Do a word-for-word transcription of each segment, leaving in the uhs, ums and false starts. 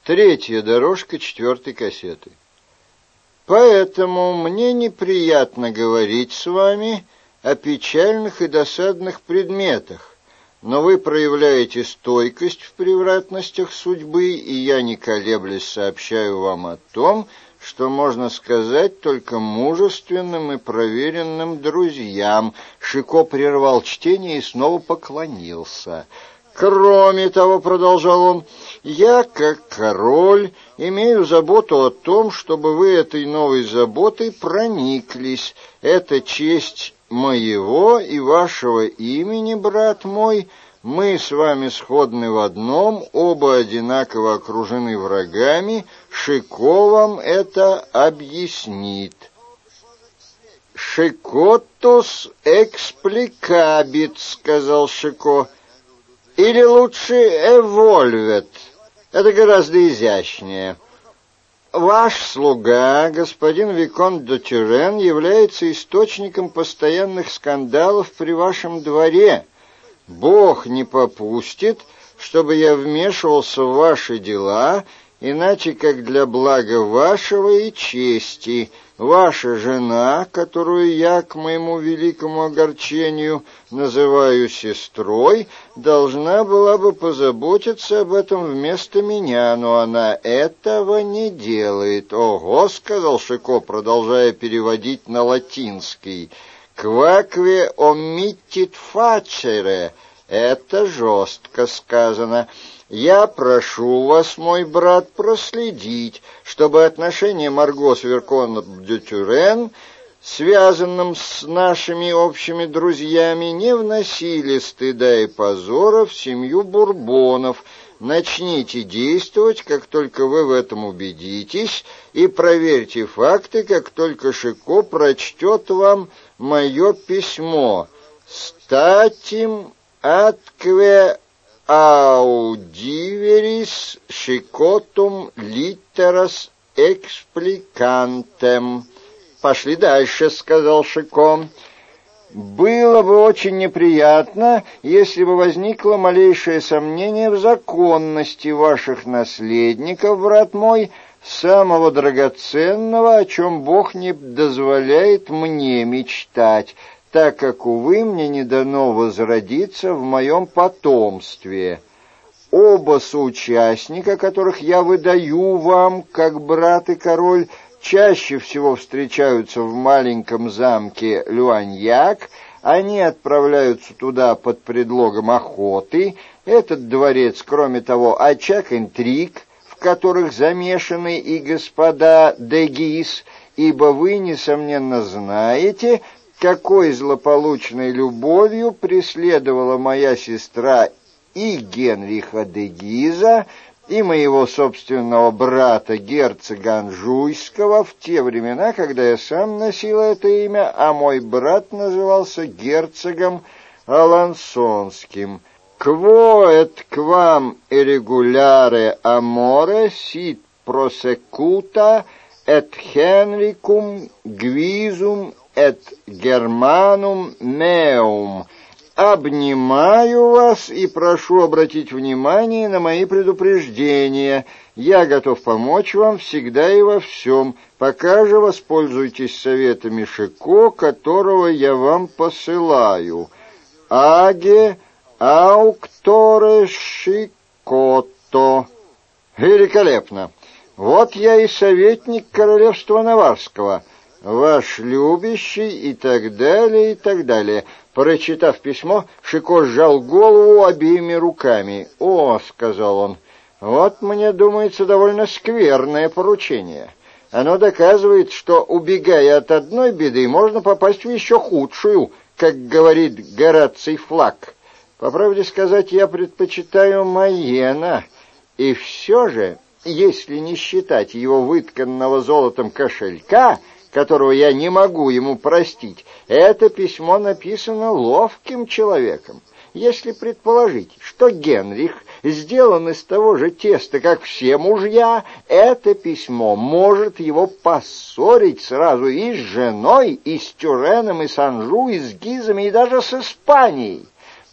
Третья дорожка четвертой кассеты. Поэтому мне неприятно говорить с вами о печальных и досадных предметах, но вы проявляете стойкость в превратностях судьбы, и я, не колеблясь, сообщаю вам о том, что можно сказать только мужественным и проверенным друзьям. Шико прервал чтение и снова поклонился. «Кроме того, — продолжал он, — я, как король, имею заботу о том, чтобы вы этой новой заботой прониклись. Это честь моего и вашего имени, брат мой. Мы с вами сходны в одном, оба одинаково окружены врагами. Шико вам это объяснит». «Шикотус экспликабит», — сказал Шико. «Или лучше эвольвет. Это гораздо изящнее. Ваш слуга, господин Виконт де Тюрен, является источником постоянных скандалов при вашем дворе. Бог не попустит, чтобы я вмешивался в ваши дела, иначе как для блага вашего и чести. Ваша жена, которую я, к моему великому огорчению, называю сестрой, должна была бы позаботиться об этом вместо меня, но она этого не делает». «Ого», — сказал Шико, продолжая переводить на латинский, «квакве омиттит фацере». Это жестко сказано. «Я прошу вас, мой брат, проследить, чтобы отношения Марго с Виконтом де Тюрен, связанным с нашими общими друзьями, не вносили стыда и позора в семью Бурбонов. Начните действовать, как только вы в этом убедитесь, и проверьте факты, как только Шико прочтет вам мое письмо. Статим аткве аудиверис шикотум литерас экспликантем». «Пошли дальше», — сказал Шико. «Было бы очень неприятно, если бы возникло малейшее сомнение в законности ваших наследников, брат мой, самого драгоценного, о чем Бог не дозволяет мне мечтать, так как, увы, мне не дано возродиться в моем потомстве. Оба соучастника, которых я выдаю вам, как брат и король, чаще всего встречаются в маленьком замке Люаньяк. Они отправляются туда под предлогом охоты. Этот дворец, кроме того, очаг интриг, в которых замешаны и господа де Гис, ибо вы, несомненно, знаете, какой злополучной любовью преследовала моя сестра и Генриха де Гиза, и моего собственного брата, герцога Анжуйского, в те времена, когда я сам носил это имя, а мой брат назывался герцогом Алансонским. «Quo et quam irregulare amore sit prosecuta et Henricum Guisum et Germanum meum». «Обнимаю вас и прошу обратить внимание на мои предупреждения. Я готов помочь вам всегда и во всем. Пока же воспользуйтесь советами Шико, которого я вам посылаю. Аге аукторе Шикото». «Великолепно! Вот я и советник королевства Наварского, ваш любящий» и так далее, и так далее. Прочитав письмо, Шико сжал голову обеими руками. «О, — сказал он, — вот, мне думается, довольно скверное поручение. Оно доказывает, что, убегая от одной беды, можно попасть в еще худшую, как говорит Гораций Флаг. По правде сказать, я предпочитаю Майена, и все же, если не считать его вытканного золотом кошелька, которого я не могу ему простить, это письмо написано ловким человеком. Если предположить, что Генрих сделан из того же теста, как все мужья, это письмо может его поссорить сразу и с женой, и с Тюреном, и с Анжу, и с Гизами, и даже с Испанией.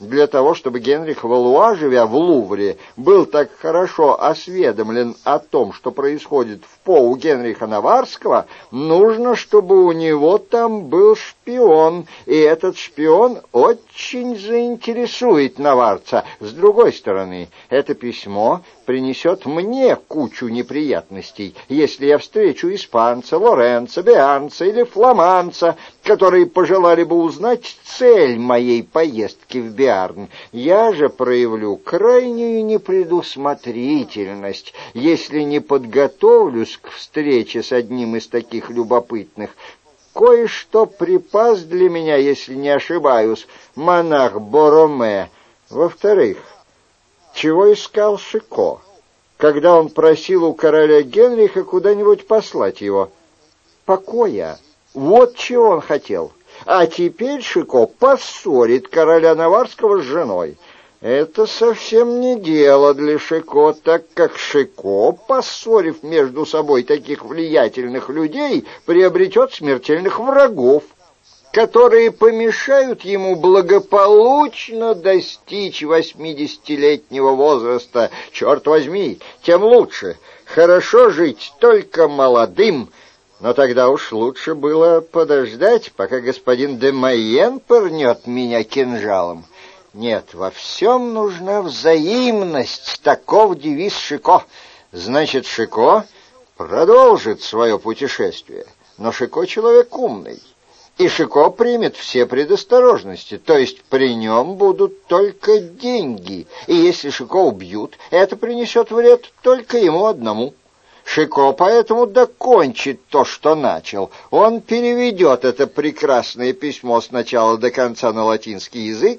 для того, чтобы Генрих Валуа, живя в Лувре, был так хорошо осведомлен о том, что происходит в По у Генриха Наварского, нужно, чтобы у него там был шпион, и этот шпион очень заинтересует наварца. С другой стороны, это письмо принесет мне кучу неприятностей, если я встречу испанца, лоренца, биарнца или фламандца, которые пожелали бы узнать цель моей поездки в Биарн. Я же проявлю крайнюю непредусмотрительность, если не подготовлюсь к встрече с одним из таких любопытных. Кое-что припас для меня, если не ошибаюсь, монах Бороме. Во-вторых, чего искал Шико, когда он просил у короля Генриха куда-нибудь послать его? Покоя. Вот чего он хотел. А теперь Шико поссорит короля Наварского с женой. Это совсем не дело для Шико, так как Шико, поссорив между собой таких влиятельных людей, приобретет смертельных врагов, которые помешают ему благополучно достичь восьмидесятилетнего возраста. Черт возьми, тем лучше. Хорошо жить только молодым, но тогда уж лучше было подождать, пока господин де Майен пырнет меня кинжалом. Нет, во всем нужна взаимность, таков девиз Шико. Значит, Шико продолжит свое путешествие, но Шико человек умный. И Шико примет все предосторожности, то есть при нем будут только деньги, и если Шико убьют, это принесет вред только ему одному. Шико поэтому докончит то, что начал. Он переведет это прекрасное письмо с начала до конца на латинский язык,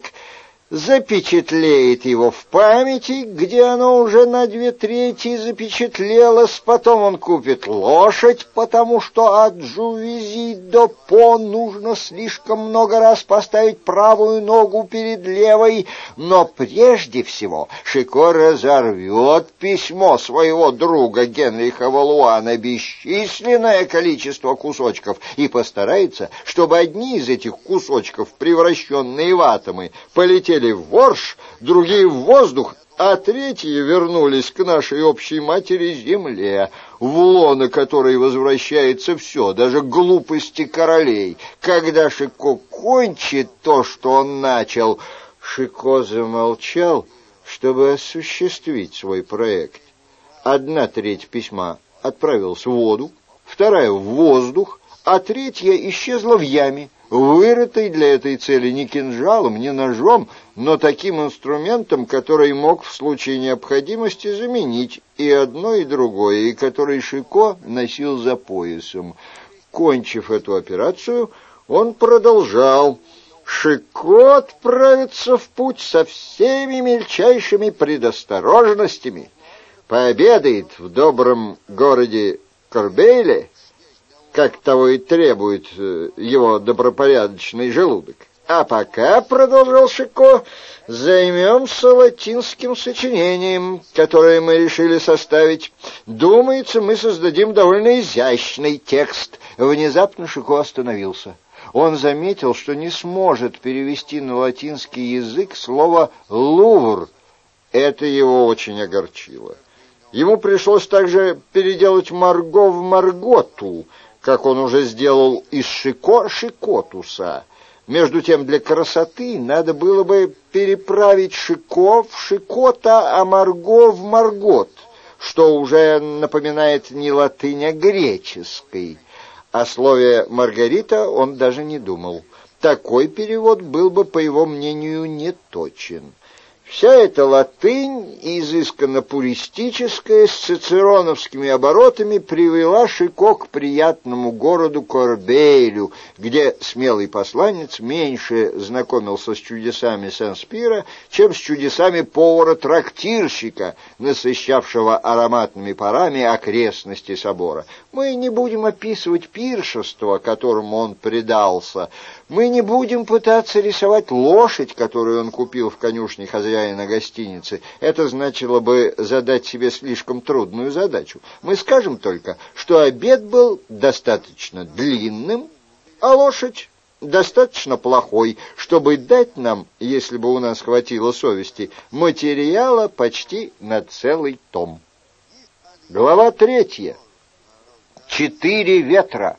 запечатлеет его в памяти, где оно уже на две трети запечатлелось, потом он купит лошадь, потому что от Жувези до По нужно слишком много раз поставить правую ногу перед левой, но прежде всего Шико разорвет письмо своего друга Генриха Валуа на бесчисленное количество кусочков и постарается, чтобы одни из этих кусочков, превращенные в атомы, полетели в ворш, другие в воздух, а третьи вернулись к нашей общей матери Земле, в лоно которой возвращается все, даже глупости королей. Когда Шико кончит то, что он начал... Шико замолчал, чтобы осуществить свой проект. Одна треть письма отправилась в воду, вторая в воздух, а третья исчезла в яме, вырытой для этой цели не кинжалом, не ножом, но таким инструментом, который мог в случае необходимости заменить и одно, и другое, и который Шико носил за поясом. Кончив эту операцию, он продолжал. Шико отправится в путь со всеми мельчайшими предосторожностями, пообедает в добром городе Корбейле, как того и требует его добропорядочный желудок. А пока, — продолжал Шико, — займемся латинским сочинением, которое мы решили составить. Думается, мы создадим довольно изящный текст. Внезапно Шико остановился. Он заметил, что не сможет перевести на латинский язык слово «лувр». Это его очень огорчило. Ему пришлось также переделать Марго в Марготу, как он уже сделал из Шико Шикотуса. Между тем, для красоты надо было бы переправить Шико в Шикота, а Марго в Маргот, что уже напоминает не латынь, а греческой. О слове «Маргарита» он даже не думал. Такой перевод был бы, по его мнению, неточен. Вся эта латынь, изысканно пуристическая, с цицероновскими оборотами, привела Шико к приятному городу Корбейлю, где смелый посланец меньше знакомился с чудесами Сен-Спира, чем с чудесами повара-трактирщика, насыщавшего ароматными парами окрестности собора. Мы не будем описывать пиршество, которому он предался. Мы не будем пытаться рисовать лошадь, которую он купил в конюшне хозяина гостиницы. Это значило бы задать себе слишком трудную задачу. Мы скажем только, что обед был достаточно длинным, а лошадь достаточно плохой, чтобы дать нам, если бы у нас хватило совести, материала почти на целый том. Глава третья. Четыре ветра.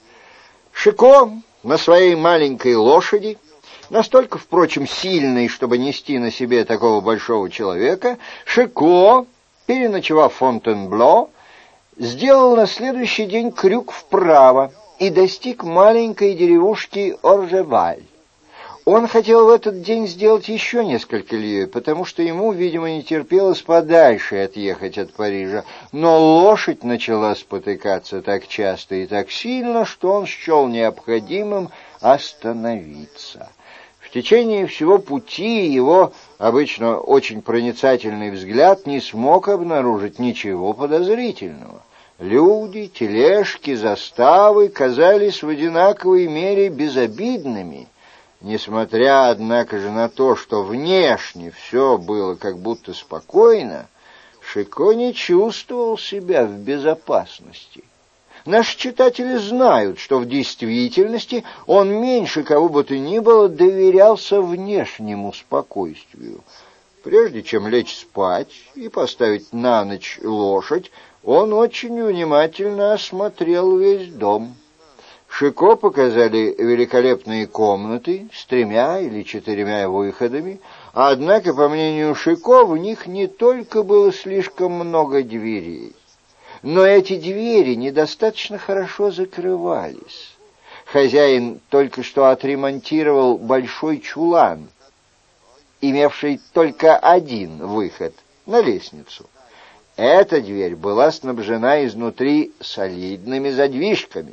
Шико на своей маленькой лошади, настолько, впрочем, сильной, чтобы нести на себе такого большого человека, Шико, переночевав в Фонтенбло, сделал на следующий день крюк вправо и достиг маленькой деревушки Оржеваль. Он хотел в этот день сделать еще несколько лье, потому что ему, видимо, не терпелось подальше отъехать от Парижа, но лошадь начала спотыкаться так часто и так сильно, что он счел необходимым остановиться. В течение всего пути его, обычно очень проницательный взгляд, не смог обнаружить ничего подозрительного. Люди, тележки, заставы казались в одинаковой мере безобидными. Несмотря, однако же, на то, что внешне все было как будто спокойно, Шико не чувствовал себя в безопасности. Наши читатели знают, что в действительности он меньше кого бы то ни было доверялся внешнему спокойствию. Прежде чем лечь спать и поставить на ночь лошадь, он очень внимательно осмотрел весь дом. Шико показали великолепные комнаты с тремя или четырьмя выходами, однако, по мнению Шико, в них не только было слишком много дверей, но эти двери недостаточно хорошо закрывались. Хозяин только что отремонтировал большой чулан, имевший только один выход на лестницу. Эта дверь была снабжена изнутри солидными задвижками.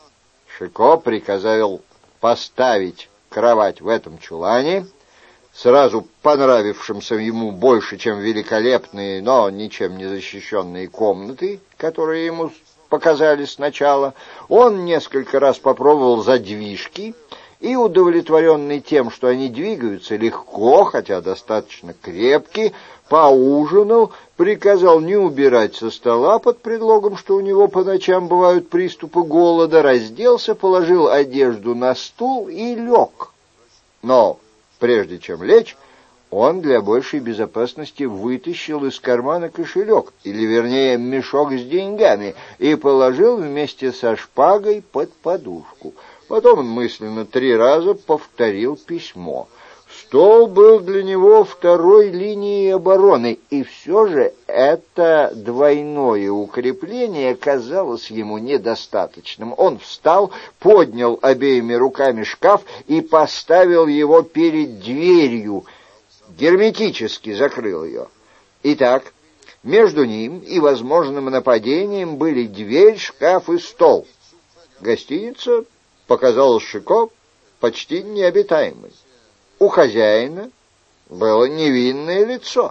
Шико приказал поставить кровать в этом чулане, сразу понравившимся ему больше, чем великолепные, но ничем не защищенные комнаты, которые ему показали сначала. Он несколько раз попробовал задвижки и, удовлетворенный тем, что они двигаются легко, хотя достаточно крепкие, поужинал, приказал не убирать со стола под предлогом, что у него по ночам бывают приступы голода, разделся, положил одежду на стул и лег. Но прежде чем лечь, он для большей безопасности вытащил из кармана кошелек, или, вернее, мешок с деньгами, и положил вместе со шпагой под подушку. Потом он мысленно три раза повторил письмо. Стол был для него второй линией обороны, и все же это двойное укрепление казалось ему недостаточным. Он встал, поднял обеими руками шкаф и поставил его перед дверью, герметически закрыл ее. Итак, между ним и возможным нападением были дверь, шкаф и стол. Гостиница показалась Шико почти необитаемой. У хозяина было невинное лицо.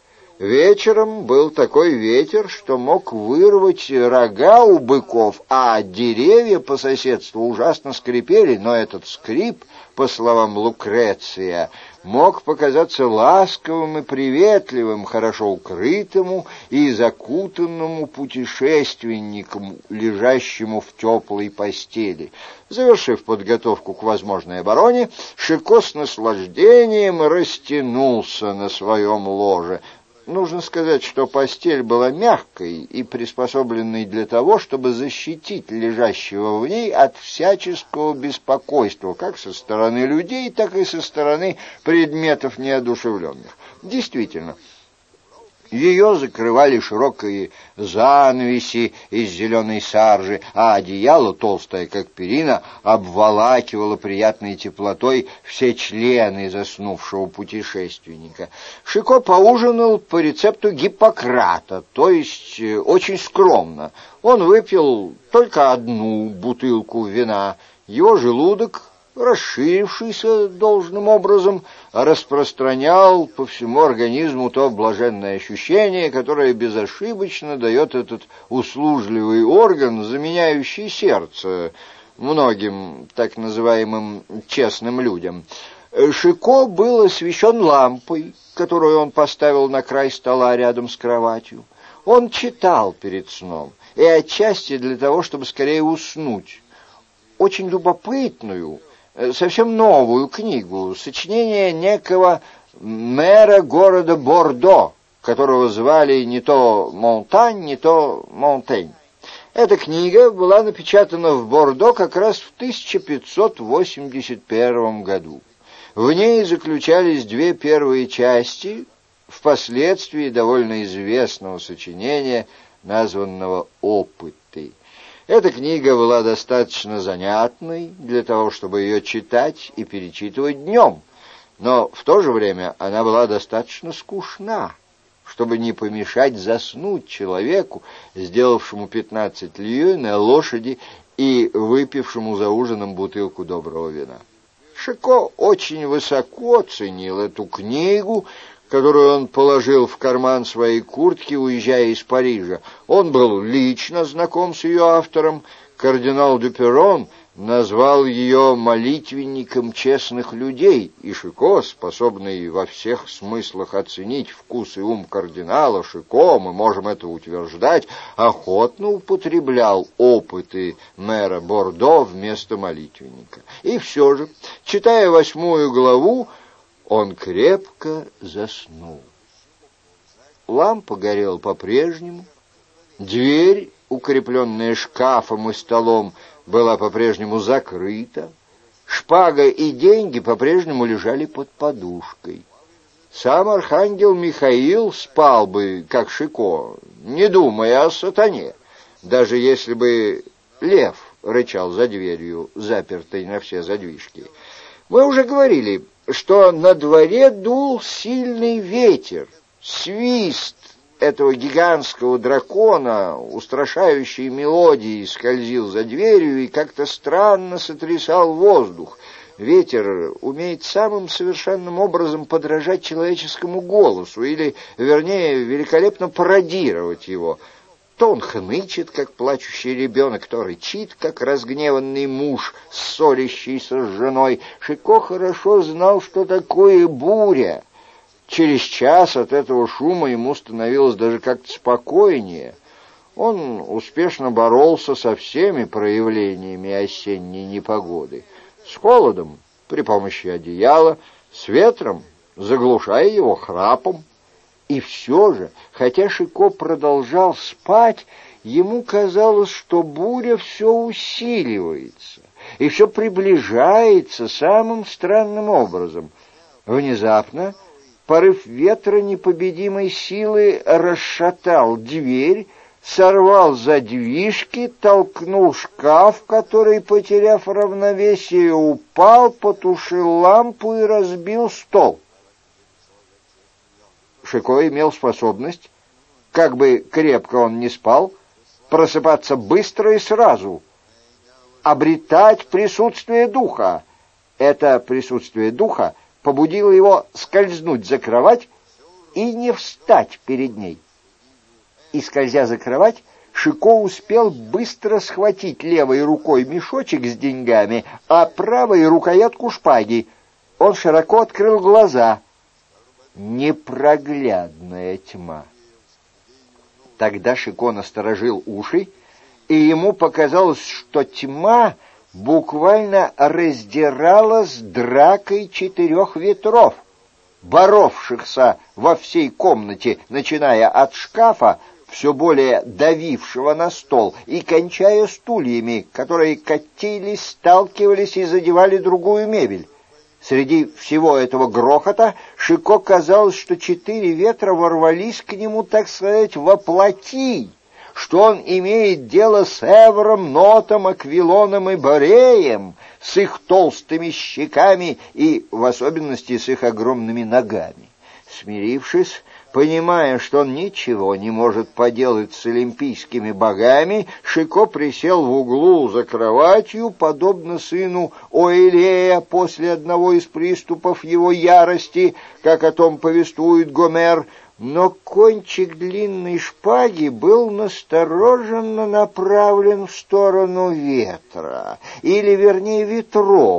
Вечером был такой ветер, что мог вырвать рога у быков, а деревья по соседству ужасно скрипели, но этот скрип, по словам Лукреция, мог показаться ласковым и приветливым, хорошо укрытому и закутанному путешественнику, лежащему в теплой постели. Завершив подготовку к возможной обороне, Шико с наслаждением растянулся на своем ложе. Нужно сказать, что постель была мягкой и приспособленной для того, чтобы защитить лежащего в ней от всяческого беспокойства, как со стороны людей, так и со стороны предметов неодушевленных. Действительно, ее закрывали широкие занавеси из зеленой саржи, а одеяло, толстое как перина, обволакивало приятной теплотой все члены заснувшего путешественника. Шико поужинал по рецепту Гиппократа, то есть очень скромно. Он выпил только одну бутылку вина. Его желудок, расширившийся должным образом, распространял по всему организму то блаженное ощущение, которое безошибочно дает этот услужливый орган, заменяющий сердце многим так называемым честным людям. Шико был освещен лампой, которую он поставил на край стола рядом с кроватью. Он читал перед сном, и отчасти для того, чтобы скорее уснуть, очень любопытную, совсем новую книгу, сочинение некого мэра города Бордо, которого звали не то Монтань, не то Монтень. Эта книга была напечатана в Бордо как раз в тысяча пятьсот восемьдесят первом году. В ней заключались две первые части, впоследствии довольно известного сочинения, названного «Опыты». Эта книга была достаточно занятной для того, чтобы ее читать и перечитывать днем, но в то же время она была достаточно скучна, чтобы не помешать заснуть человеку, сделавшему пятнадцать лье на лошади и выпившему за ужином бутылку доброго вина. Шико очень высоко ценил эту книгу, которую он положил в карман своей куртки, уезжая из Парижа. Он был лично знаком с ее автором. Кардинал Дюперрон назвал ее молитвенником честных людей, и Шико, способный во всех смыслах оценить вкус и ум кардинала, Шико, мы можем это утверждать, охотно употреблял опыты мэра Бордо вместо молитвенника. И все же, читая восьмую главу, он крепко заснул. Лампа горела по-прежнему, дверь, укрепленная шкафом и столом, была по-прежнему закрыта, шпага и деньги по-прежнему лежали под подушкой. Сам архангел Михаил спал бы, как Шико, не думая о сатане, даже если бы лев рычал за дверью, запертой на все задвижки. Мы уже говорили, что на дворе дул сильный ветер, свист этого гигантского дракона, устрашающей мелодией, скользил за дверью и как-то странно сотрясал воздух. Ветер умеет самым совершенным образом подражать человеческому голосу, или, вернее, великолепно пародировать его. То он хнычет, как плачущий ребенок, то рычит, как разгневанный муж, ссорящийся с женой. Шико хорошо знал, что такое буря. Через час от этого шума ему становилось даже как-то спокойнее. Он успешно боролся со всеми проявлениями осенней непогоды. С холодом при помощи одеяла, с ветром, заглушая его храпом. И все же, хотя Шико продолжал спать, ему казалось, что буря все усиливается и все приближается самым странным образом. Внезапно порыв ветра непобедимой силы расшатал дверь, сорвал задвижки, толкнул шкаф, который, потеряв равновесие, упал, потушил лампу и разбил стол. Шико имел способность, как бы крепко он ни спал, просыпаться быстро и сразу, обретать присутствие духа. Это присутствие духа побудило его скользнуть за кровать и не встать перед ней. И, скользя за кровать, Шико успел быстро схватить левой рукой мешочек с деньгами, а правой рукоятку шпаги. Он широко открыл глаза. Непроглядная тьма. Тогда Шико насторожил уши, и ему показалось, что тьма буквально раздиралась дракой четырех ветров, боровшихся во всей комнате, начиная от шкафа, все более давившего на стол, и кончая стульями, которые катились, сталкивались и задевали другую мебель. Среди всего этого грохота Шико казалось, что четыре ветра ворвались к нему, так сказать, воплоти, что он имеет дело с Эвром, Нотом, Аквилоном и Бореем, с их толстыми щеками и, в особенности, с их огромными ногами. Смирившись, понимая, что он ничего не может поделать с олимпийскими богами, Шико присел в углу за кроватью, подобно сыну Оилея после одного из приступов его ярости, как о том повествует Гомер, но кончик длинной шпаги был настороженно направлен в сторону ветра, или, вернее, ветров,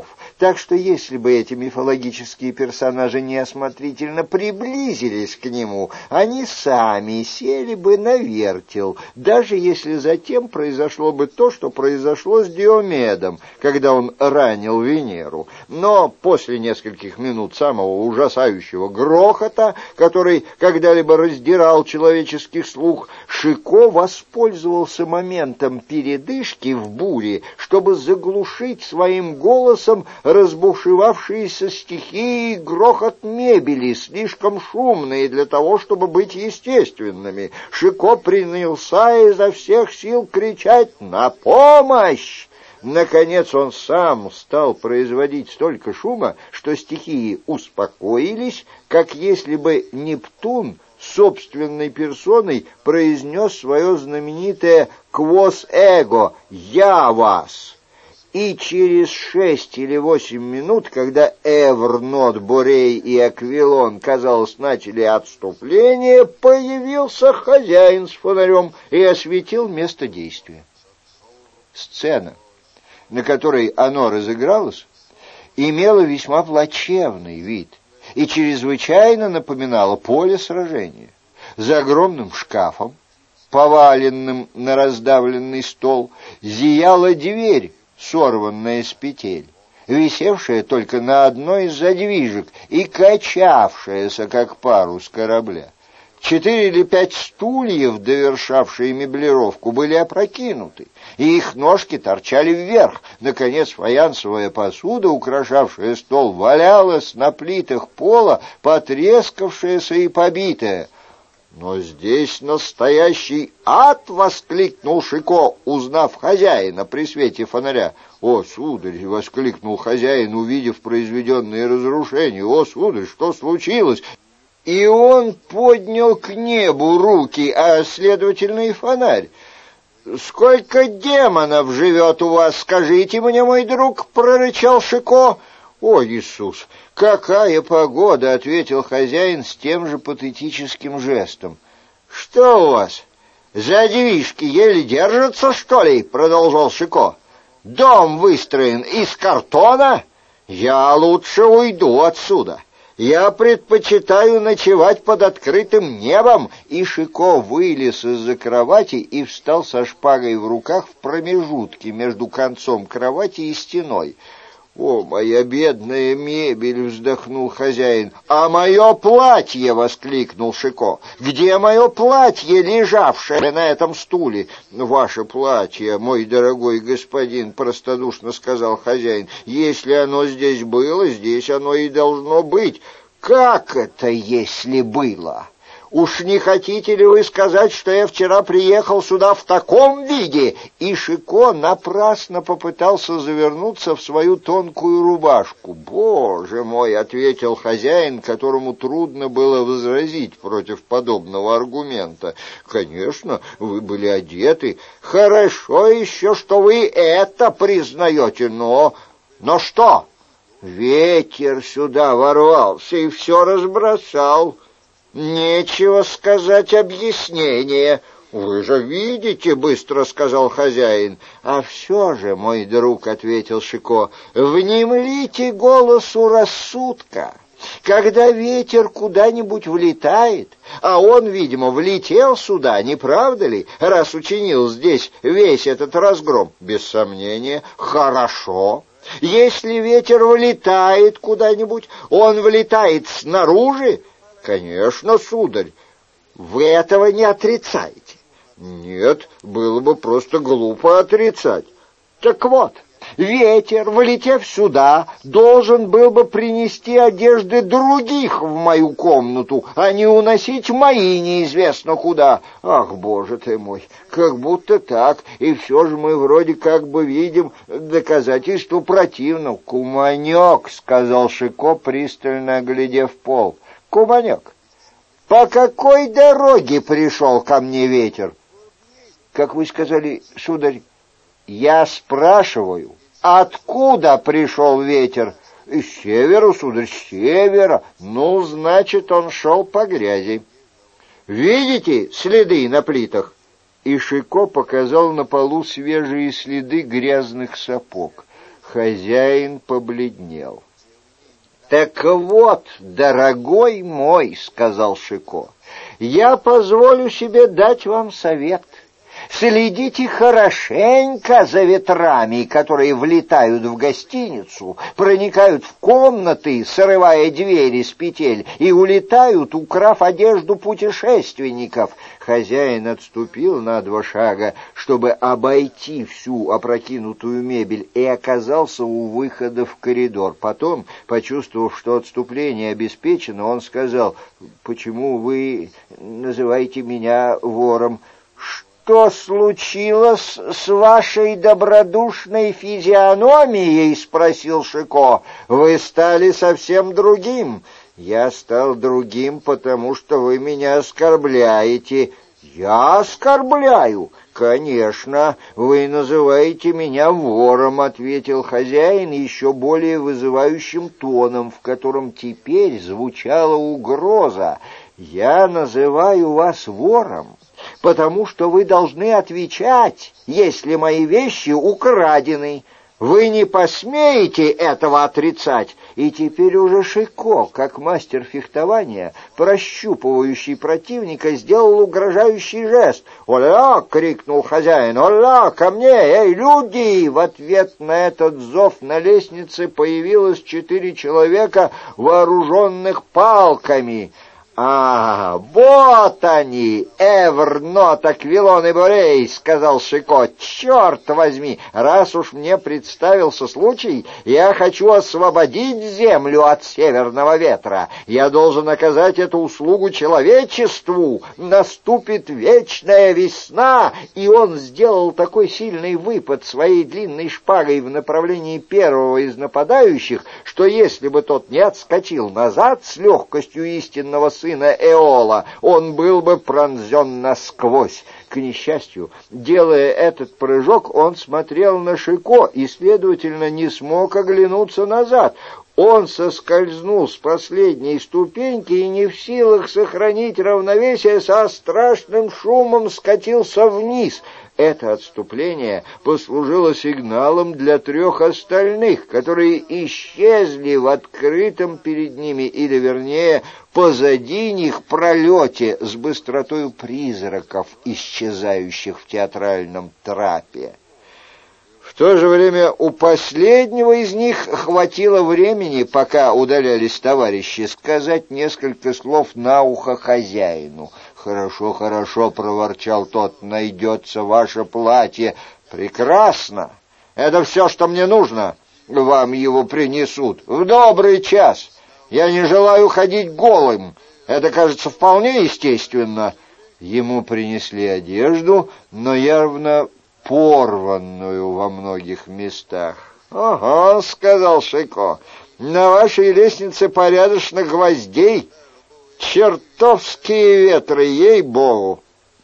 Так что если бы эти мифологические персонажи неосмотрительно приблизились к нему, они сами сели бы на вертел, даже если затем произошло бы то, что произошло с Диомедом, когда он ранил Венеру. Но после нескольких минут самого ужасающего грохота, который когда-либо раздирал человеческий слух, Шико воспользовался моментом передышки в буре, чтобы заглушить своим голосом разбушевавшиеся стихии и грохот мебели, слишком шумные для того, чтобы быть естественными. Шико принялся изо всех сил кричать «На помощь!». Наконец он сам стал производить столько шума, что стихии успокоились, как если бы Нептун собственной персоной произнес свое знаменитое «Quos ego» «Я вас». И через шесть или восемь минут, когда Эвр, Нод, Борей и Аквилон, казалось, начали отступление, появился хозяин с фонарем и осветил место действия. Сцена, на которой оно разыгралось, имела весьма плачевный вид и чрезвычайно напоминала поле сражения. За огромным шкафом, поваленным на раздавленный стол, зияла дверь, сорванная с петель, висевшая только на одной из задвижек и качавшаяся, как парус корабля. Четыре или пять стульев, довершавшие меблировку, были опрокинуты, и их ножки торчали вверх. Наконец, фаянсовая посуда, украшавшая стол, валялась на плитах пола, потрескавшаяся и побитая. «Но здесь настоящий ад!» — воскликнул Шико, узнав хозяина при свете фонаря. «О, сударь!» — воскликнул хозяин, увидев произведенные разрушения. «О, сударь, что случилось?» И он поднял к небу руки, а, следовательно, и фонарь. «Сколько демонов живет у вас, скажите мне, мой друг!» — прорычал Шико. «О, Иисус! Какая погода!» — ответил хозяин с тем же патетическим жестом. «Что у вас? Задвижки еле держатся, что ли?» — продолжал Шико. «Дом выстроен из картона? Я лучше уйду отсюда. Я предпочитаю ночевать под открытым небом». И Шико вылез из-за кровати и встал со шпагой в руках в промежутке между концом кровати и стеной. «О, моя бедная мебель!» — вздохнул хозяин. «А мое платье!» — воскликнул Шико. «Где мое платье, лежавшее на этом стуле?» «Ваше платье, мой дорогой господин!» — простодушно сказал хозяин. «Если оно здесь было, здесь оно и должно быть». «Как это, если было? Уж не хотите ли вы сказать, что я вчера приехал сюда в таком виде?» И Шико напрасно попытался завернуться в свою тонкую рубашку. «Боже мой!» — ответил хозяин, которому трудно было возразить против подобного аргумента. «Конечно, вы были одеты. Хорошо еще, что вы это признаете, но... Но что? Ветер сюда ворвался и все разбросал». «Нечего сказать объяснение. Вы же видите», — быстро сказал хозяин. «А все же, мой друг», — ответил Шико, — «внемлите голосу рассудка. Когда ветер куда-нибудь влетает, а он, видимо, влетел сюда, не правда ли, раз учинил здесь весь этот разгром? Без сомнения, хорошо. Если ветер влетает куда-нибудь, он влетает снаружи? Конечно, сударь. Вы этого не отрицаете? Нет, было бы просто глупо отрицать. Так вот, ветер, влетев сюда, должен был бы принести одежды других в мою комнату, а не уносить мои неизвестно куда. Ах, боже ты мой, как будто так, и все же мы вроде как бы видим доказательство противного. «Куманек», — сказал Шико, пристально оглядев пол. «Куманек, по какой дороге пришел ко мне ветер?» «Как вы сказали, сударь?» «Я спрашиваю, откуда пришел ветер?» «С севера, сударь, с севера». «Ну, значит, он шел по грязи. Видите следы на плитах?» И Шико показал на полу свежие следы грязных сапог. Хозяин побледнел. «Так вот, дорогой мой, — сказал Шико, — я позволю себе дать вам совет. Следите хорошенько за ветрами, которые влетают в гостиницу, проникают в комнаты, срывая двери с петель, и улетают, украв одежду путешественников». Хозяин отступил на два шага, чтобы обойти всю опрокинутую мебель, и оказался у выхода в коридор. Потом, почувствовав, что отступление обеспечено, он сказал: «Почему вы называете меня вором?» «Что случилось с вашей добродушной физиономией?» — спросил Шико. «Вы стали совсем другим». «Я стал другим, потому что вы меня оскорбляете». «Я оскорбляю?» «Конечно, вы называете меня вором», — ответил хозяин еще более вызывающим тоном, в котором теперь звучала угроза. «Я называю вас вором, потому что вы должны отвечать, если мои вещи украдены. Вы не посмеете этого отрицать». И теперь уже Шико, как мастер фехтования, прощупывающий противника, сделал угрожающий жест. «Оля!» — крикнул хозяин. «Оля! Ко мне! Эй, люди!» В ответ на этот зов на лестнице появилось четыре человека, вооруженных палками. «А, вот они, Эвернот, Аквилон и Борей», — сказал Шико. «Черт возьми, раз уж мне представился случай, я хочу освободить землю от северного ветра. Я должен оказать эту услугу человечеству. Наступит вечная весна». И он сделал такой сильный выпад своей длинной шпагой в направлении первого из нападающих, что если бы тот не отскочил назад с легкостью истинного сына Эола, он был бы пронзен насквозь. К несчастью, делая этот прыжок, он смотрел на Шико и, следовательно, не смог оглянуться назад. Он соскользнул с последней ступеньки и, не в силах сохранить равновесие, со страшным шумом скатился вниз. Это отступление послужило сигналом для трех остальных, которые исчезли в открытом перед ними, или, вернее, позади них пролете с быстротою призраков, исчезающих в театральном трапе. В то же время у последнего из них хватило времени, пока удалялись товарищи, сказать несколько слов на ухо хозяину. «Хорошо, хорошо», — проворчал тот, — «найдется ваше платье». «Прекрасно! Это все, что мне нужно. Вам его принесут в добрый час. Я не желаю ходить голым. Это, кажется, вполне естественно». Ему принесли одежду, но явно порванную во многих местах. «Ага», — сказал Шико, — «на вашей лестнице порядочно гвоздей. Чертовские ветры, ей-богу!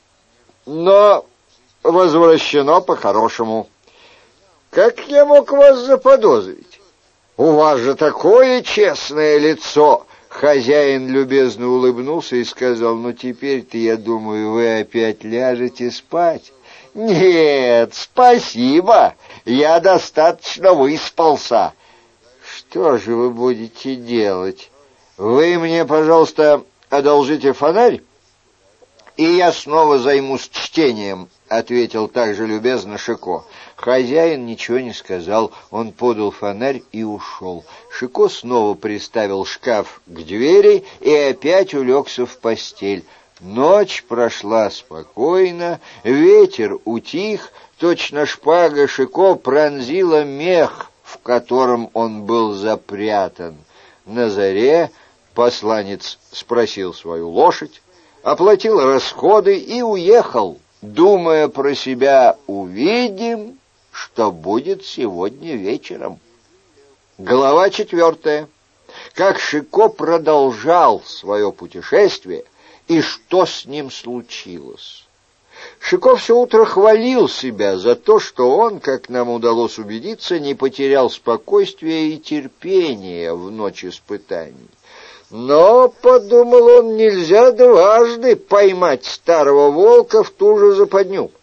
Но возвращено по-хорошему. Как я мог вас заподозрить? У вас же такое честное лицо!» Хозяин любезно улыбнулся и сказал: «Ну, теперь-то, я думаю, вы опять ляжете спать». «Нет, спасибо, я достаточно выспался». «Что же вы будете делать? Вы мне, пожалуйста, одолжите фонарь, и я снова займусь чтением», — ответил также любезно Шико. Хозяин ничего не сказал, он подал фонарь и ушел. Шико снова приставил шкаф к двери и опять улегся в постель. Ночь прошла спокойно, ветер утих, точно шпага Шико пронзила мех, в котором он был запрятан. На заре посланец спросил свою лошадь, оплатил расходы и уехал, думая про себя: увидим, что будет сегодня вечером. Глава четвертая. Как Шико продолжал свое путешествие и что с ним случилось. Шико все утро хвалил себя за то, что он, как нам удалось убедиться, не потерял спокойствия и терпения в ночь испытаний. Но, подумал он, нельзя дважды поймать старого волка в ту же западню.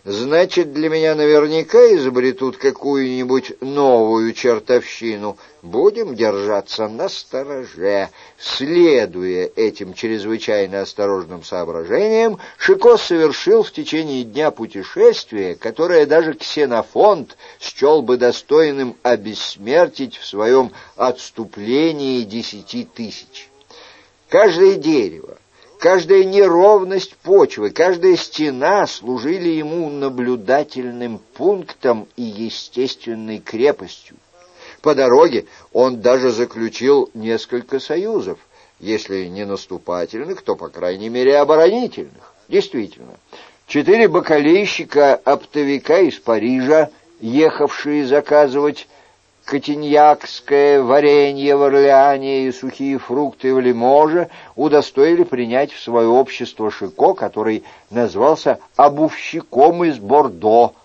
Значит, для меня наверняка изобретут какую-нибудь новую чертовщину. Будем держаться настороже. Следуя этим чрезвычайно осторожным соображениям, Шико совершил в течение дня путешествие, которое даже Ксенофонт счел бы достойным обессмертить в своем отступлении десяти тысяч. Каждое дерево, каждая неровность почвы, каждая стена служили ему наблюдательным пунктом и естественной крепостью. По дороге он даже заключил несколько союзов, если не наступательных, то, по крайней мере, оборонительных. Действительно, четыре бакалейщика-оптовика из Парижа, ехавшие заказывать котиньякское варенье в Орлеане и сухие фрукты в Лиможе, удостоили принять в свое общество Шико, который назвался обувщиком из Бордо,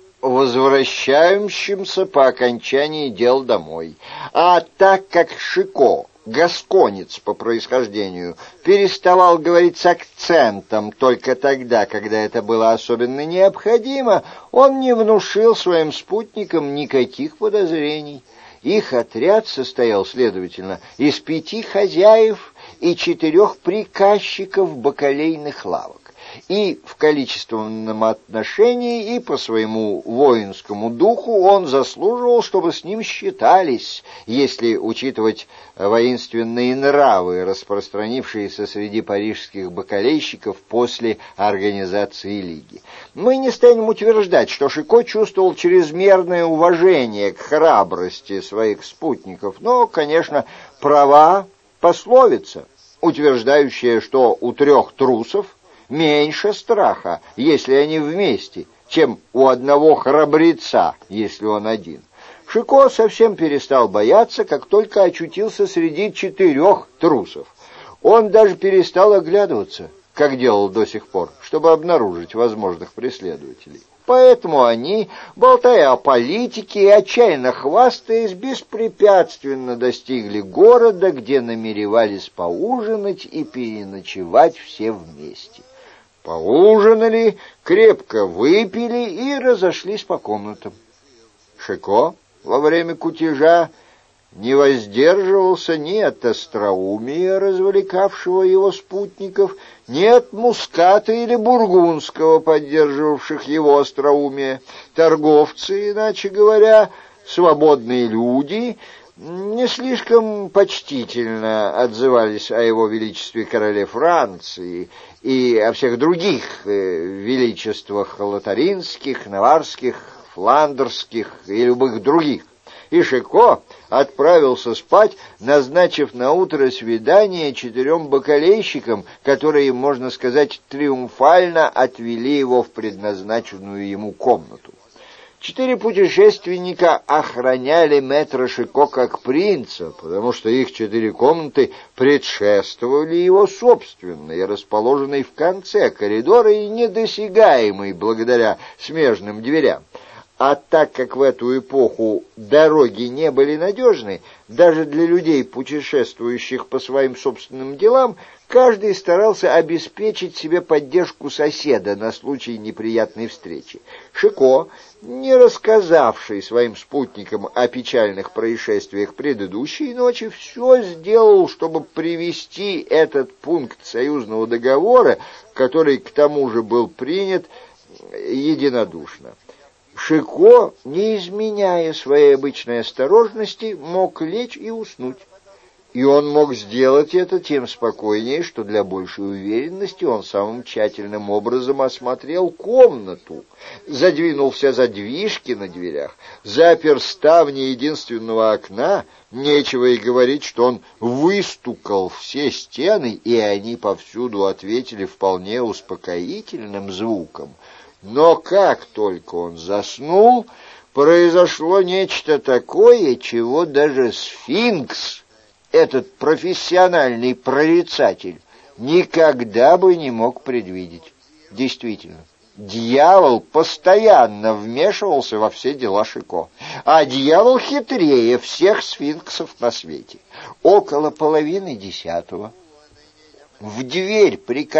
возвращающимся по окончании дел домой. А так как Шико, гасконец по происхождению, переставал говорить с акцентом только тогда, когда это было особенно необходимо, он не внушил своим спутникам никаких подозрений. Их отряд состоял, следовательно, из пяти хозяев и четырех приказчиков бакалейных лавок. И в количественном отношении, и по своему воинскому духу он заслуживал, чтобы с ним считались, если учитывать воинственные нравы, распространившиеся среди парижских бакалейщиков после организации лиги. Мы не станем утверждать, что Шико чувствовал чрезмерное уважение к храбрости своих спутников, но, конечно, права пословица, утверждающая, что у трех трусов меньше страха, если они вместе, чем у одного храбреца, если он один. Шико совсем перестал бояться, как только очутился среди четырех трусов. Он даже перестал оглядываться, как делал до сих пор, чтобы обнаружить возможных преследователей. Поэтому они, болтая о политике и отчаянно хвастаясь, беспрепятственно достигли города, где намеревались поужинать и переночевать все вместе. Поужинали, крепко выпили и разошлись по комнатам. Шико во время кутежа не воздерживался ни от остроумия, развлекавшего его спутников, ни от муската или бургундского, поддерживавших его остроумие. Торговцы, иначе говоря, свободные люди, не слишком почтительно отзывались о его величестве короле Франции и о всех других э, величествах лотаринских, наварских, фландерских и любых других. И Шико отправился спать, назначив на утро свидание четырем бакалейщикам, которые, можно сказать, триумфально отвели его в предназначенную ему комнату. Четыре путешественника охраняли мэтра Шико как принца, потому что их четыре комнаты предшествовали его собственной, расположенной в конце коридора и недосягаемой благодаря смежным дверям. А так как в эту эпоху дороги не были надежны, даже для людей, путешествующих по своим собственным делам, каждый старался обеспечить себе поддержку соседа на случай неприятной встречи. Шико, не рассказавший своим спутникам о печальных происшествиях предыдущей ночи, все сделал, чтобы привести этот пункт союзного договора, который к тому же был принят единодушно. Шико, не изменяя своей обычной осторожности, мог лечь и уснуть. И он мог сделать это тем спокойнее, что для большей уверенности он самым тщательным образом осмотрел комнату, задвинул все задвижки на дверях, запер ставни единственного окна. Нечего и говорить, что он выстукал все стены, и они повсюду ответили вполне успокоительным звуком. Но как только он заснул, произошло нечто такое, чего даже сфинкс, этот профессиональный прорицатель, никогда бы не мог предвидеть. Действительно, дьявол постоянно вмешивался во все дела Шико, а дьявол хитрее всех сфинксов на свете. Около половины десятого в дверь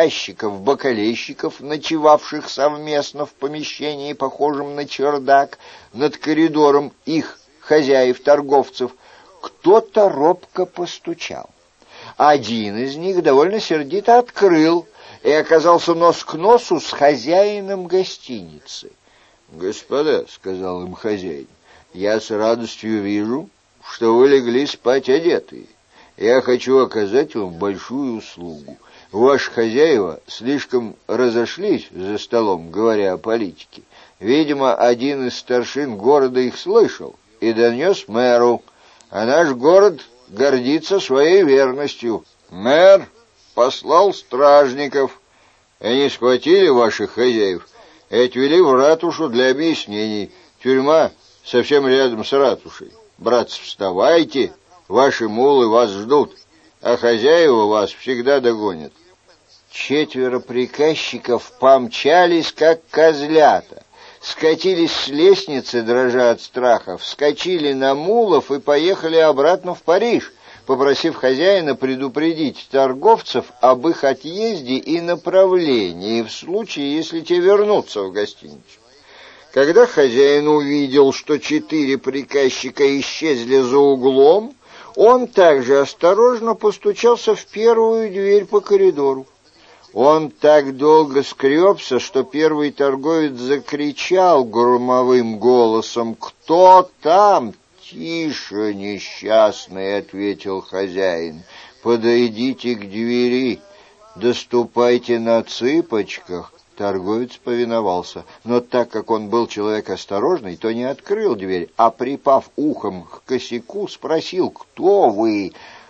приказчиков-бакалейщиков, ночевавших совместно в помещении, похожем на чердак, над коридором их хозяев-торговцев, кто-то робко постучал. Один из них довольно сердито открыл и оказался нос к носу с хозяином гостиницы. «Господа», — сказал им хозяин, — «я с радостью вижу, что вы легли спать одетые. Я хочу оказать вам большую услугу. Ваши хозяева слишком разошлись за столом, говоря о политике. Видимо, один из старшин города их слышал и донес мэру, а наш город гордится своей верностью. Мэр послал стражников. Они схватили ваших хозяев и отвели в ратушу для объяснений. Тюрьма совсем рядом с ратушей. Братцы, вставайте, ваши мулы вас ждут, а хозяева вас всегда догонят». Четверо приказчиков помчались, как козлята, скатились с лестницы, дрожа от страха, вскочили на мулов и поехали обратно в Париж, попросив хозяина предупредить торговцев об их отъезде и направлении в случае, если те вернутся в гостиницу. Когда хозяин увидел, что четыре приказчика исчезли за углом, он также осторожно постучался в первую дверь по коридору. Он так долго скребся, что первый торговец закричал громовым голосом: «Кто там?» «Тише, несчастный», — ответил хозяин, — «подойдите к двери, доступайте на цыпочках». Торговец повиновался, но так как он был человек осторожный, то не открыл дверь, а, припав ухом к косяку, спросил: «Кто вы?»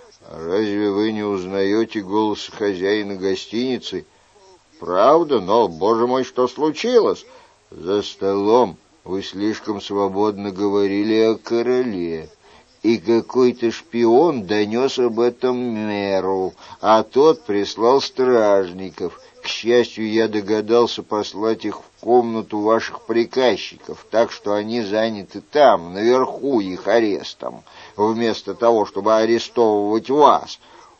«Разве вы не узнаете голос хозяина гостиницы?» «Правда, но, боже мой, что случилось?» «За столом вы слишком свободно говорили о короле, и какой-то шпион донес об этом мэру, а тот прислал стражников. К счастью, я догадался послать их в комнату ваших приказчиков, так что они заняты там, наверху, их арестом, вместо того, чтобы арестовывать вас».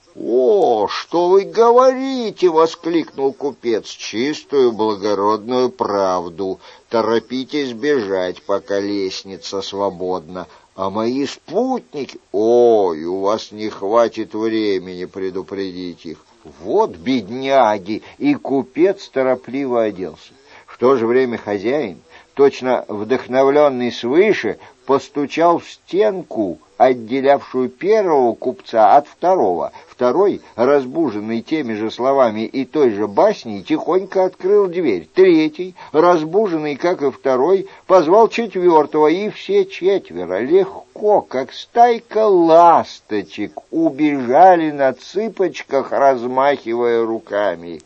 «О, что вы говорите!» — воскликнул купец. «Чистую благородную правду. Торопитесь бежать, пока лестница свободна. А мои спутники... Ой, у вас не хватит времени предупредить их. Вот бедняги!» И купец торопливо оделся. В то же время хозяин, точно вдохновленный свыше, постучал в стенку, отделявшую первого купца от второго. Второй, разбуженный теми же словами и той же басней, тихонько открыл дверь. Третий, разбуженный, как и второй, позвал четвертого, и все четверо легко, как стайка ласточек, убежали на цыпочках, размахивая руками.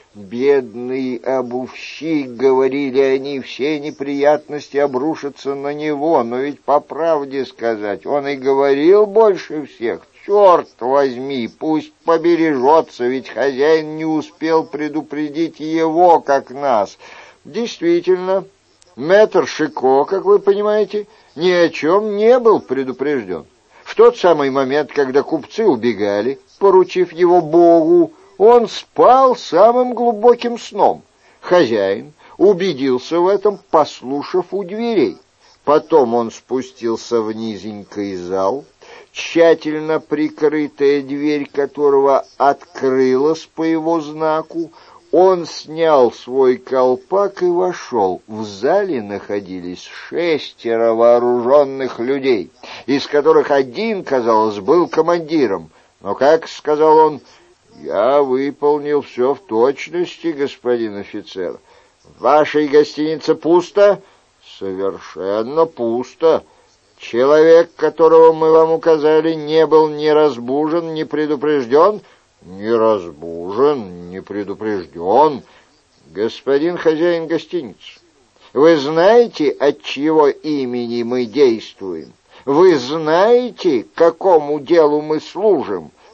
«Бедный обувщик», — говорили они, — «все неприятности обрушатся на него, но ведь по правде сказать, он и говорил больше всех. Черт возьми, пусть побережется, ведь хозяин не успел предупредить его, как нас». Действительно, мэтр Шико, как вы понимаете, ни о чем не был предупрежден. В тот самый момент, когда купцы убегали, поручив его Богу, он спал самым глубоким сном. Хозяин убедился в этом, послушав у дверей. Потом он спустился в низенький зал, тщательно прикрытая дверь которого открылась по его знаку. Он снял свой колпак и вошел. В зале находились шестеро вооруженных людей, из которых один, казалось, был командиром. «Но как, — сказал он, — я выполнил все в точности, господин офицер. В вашей гостинице пусто?» «Совершенно пусто. Человек, которого мы вам указали, не был ни разбужен, ни предупрежден?» «Не разбужен, не предупрежден. Господин хозяин гостиницы, вы знаете, от чьего имени мы действуем? Вы знаете, к какому делу мы служим?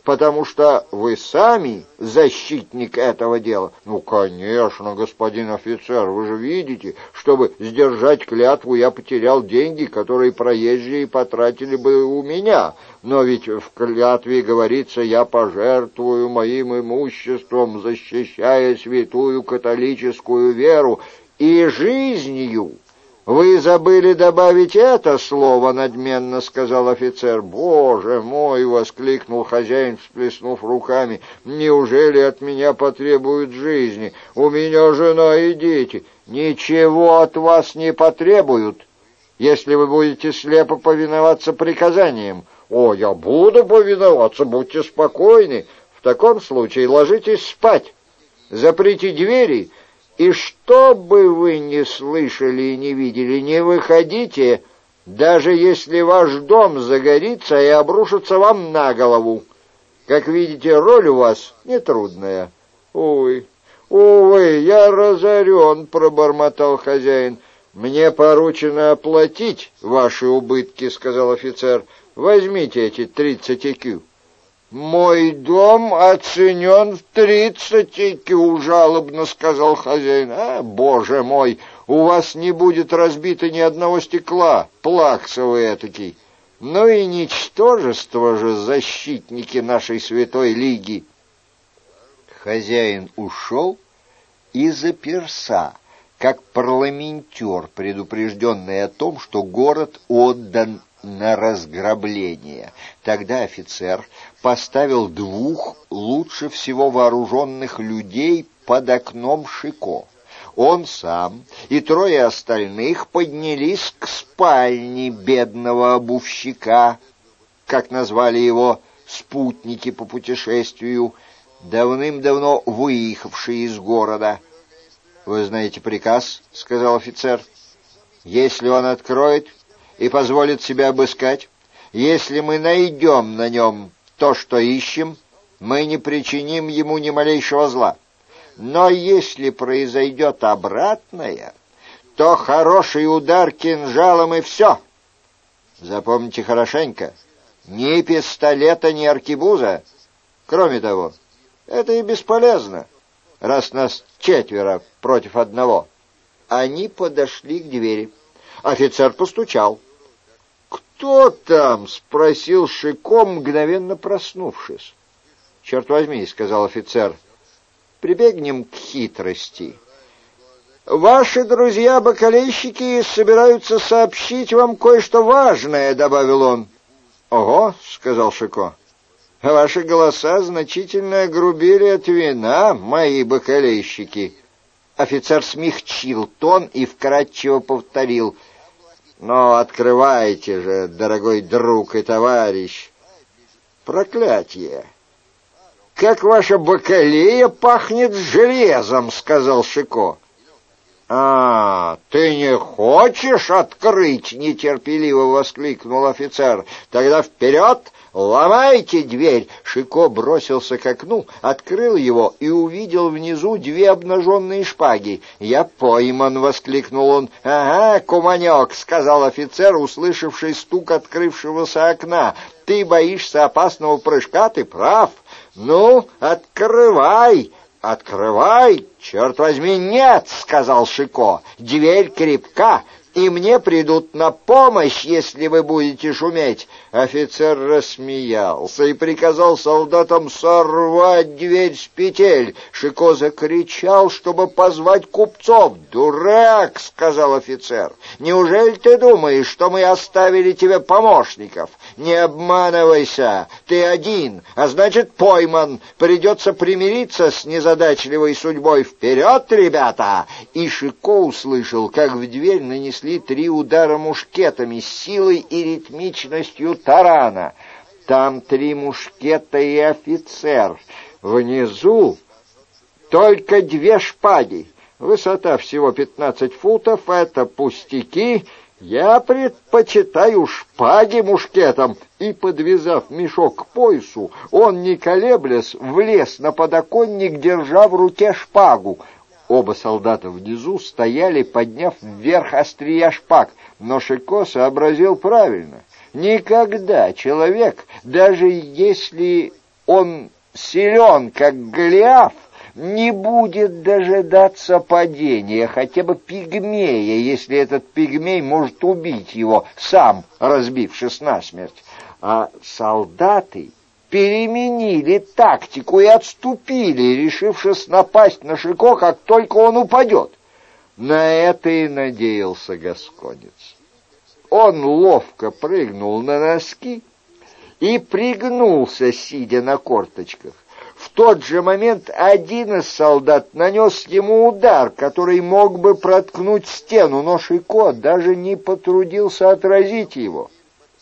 потому что вы сами защитник этого дела. Ну, конечно, господин офицер, вы же видите, чтобы сдержать клятву, я потерял деньги, которые проезжие потратили бы у меня. Но ведь в клятве говорится, я пожертвую моим имуществом, защищая святую католическую веру и жизнью. «Вы забыли добавить это слово», — надменно сказал офицер. «Боже мой!» — воскликнул хозяин, всплеснув руками. «Неужели от меня потребуют жизни? У меня жена и дети. Ничего от вас не потребуют, если вы будете слепо повиноваться приказаниям». «О, я буду повиноваться, будьте спокойны. В таком случае ложитесь спать, заприте двери». И что бы вы ни слышали и не видели, не выходите, даже если ваш дом загорится и обрушится вам на голову. Как видите, роль у вас нетрудная. Ой, увы, я разорен, пробормотал хозяин. Мне поручено оплатить ваши убытки, сказал офицер. Возьмите эти тридцать икю. «Мой дом оценен в тридцать икю», — жалобно сказал хозяин. «А, боже мой, у вас не будет разбито ни одного стекла, плаксовый этакий. Ну и ничтожество же, защитники нашей святой лиги». Хозяин ушел и заперся, как парламентер, предупрежденный о том, что город отдан на разграбление. Тогда офицер поставил двух лучше всего вооруженных людей под окном Шико. Он сам и трое остальных поднялись к спальне бедного обувщика, как назвали его спутники по путешествию, давным-давно выехавшие из города. «Вы знаете приказ», — сказал офицер. «Если он откроет и позволит себя обыскать, если мы найдем на нем то, что ищем, мы не причиним ему ни малейшего зла. Но если произойдет обратное, то хороший удар кинжалом и все. Запомните хорошенько, ни пистолета, ни аркебуза. Кроме того, это и бесполезно, раз нас четверо против одного». Они подошли к двери. Офицер постучал. «Кто там?» — спросил Шико, мгновенно проснувшись. «Черт возьми», — сказал офицер, — «прибегнем к хитрости. Ваши друзья-бакалейщики собираются сообщить вам кое-что важное», — добавил он. «Ого», — сказал Шико, — «ваши голоса значительно огрубели от вина, мои бакалейщики». Офицер смягчил тон и вкратчиво повторил: «Но открывайте же, дорогой друг и товарищ». «Проклятие! Как ваша бакалея пахнет железом», — сказал Шико. «А, ты не хочешь открыть?» — нетерпеливо воскликнул офицер. «Тогда вперед! Ломайте дверь!» Шико бросился к окну, открыл его и увидел внизу две обнаженные шпаги. «Я пойман!» — воскликнул он. «Ага, куманек!» — сказал офицер, услышавший стук открывшегося окна. «Ты боишься опасного прыжка? Ты прав! Ну, открывай!» «Открывай! Черт возьми, нет!» — сказал Шико. «Дверь крепка, и мне придут на помощь, если вы будете шуметь». Офицер рассмеялся и приказал солдатам сорвать дверь с петель. Шико закричал, чтобы позвать купцов. «Дурак!» — сказал офицер. «Неужели ты думаешь, что мы оставили тебе помощников? Не обманывайся, ты один, а значит пойман. Придется примириться с незадачливой судьбой. Вперед, ребята!» И Шико услышал, как в дверь нанесли три удара мушкетами с силой и ритмичностью тарана. Там три мушкета и офицер. Внизу только две шпаги. Высота всего пятнадцать футов, это пустяки. Я предпочитаю шпаги мушкетам. И, подвязав мешок к поясу, он, не колеблясь, влез на подоконник, держа в руке шпагу. Оба солдата внизу стояли, подняв вверх острия шпаг, но Шико сообразил правильно. Никогда человек, даже если он силен, как Голиаф, не будет дожидаться падения хотя бы пигмея, если этот пигмей может убить его, сам разбившись насмерть. А солдаты переменили тактику и отступили, решившись напасть на Шико, как только он упадет. На это и надеялся гасконец. Он ловко прыгнул на носки и пригнулся, сидя на корточках. В тот же момент один из солдат нанес ему удар, который мог бы проткнуть стену, но Шико даже не потрудился отразить его.